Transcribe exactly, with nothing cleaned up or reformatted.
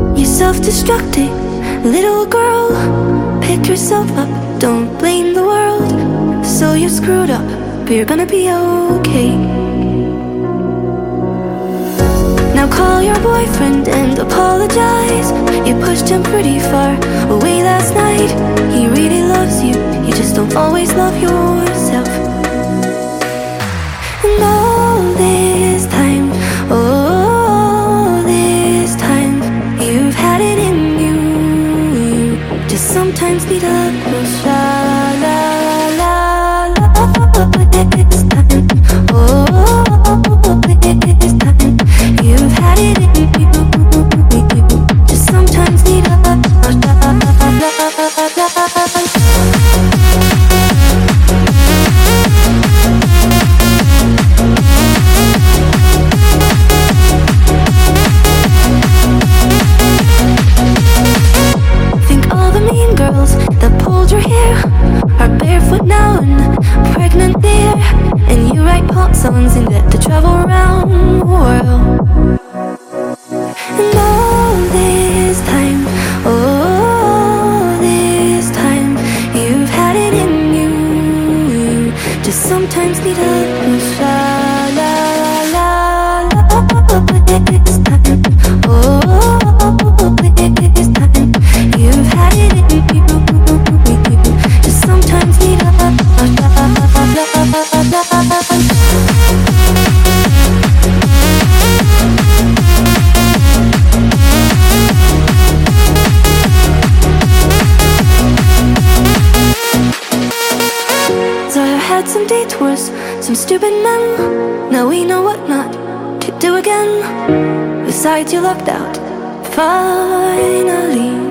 You're self-destructing, little girl. Pick yourself up, don't blame the world. So you screwed up, but you're gonna be okay. Now call your boyfriend and apologize. You pushed him pretty far away last night. He really loves you, you just don't always love yourself. And all this time, all this time, you've had it in you. Just sometimes need a push. La la la la. This time, oh, this time, you've had it in you. Just sometimes need a push. La la la la. Girls that pulled your hair are barefoot now and pregnant there. And you write pop songs and get to travel around the world. And all this time, all this time, you've had it in you. Just sometimes need a push. La la la la. This time, oh, this time, you've had it in you. Just sometimes need a So I've had some detours, some stupid men. Now we know what not to do again. Besides, you lucked out, finally.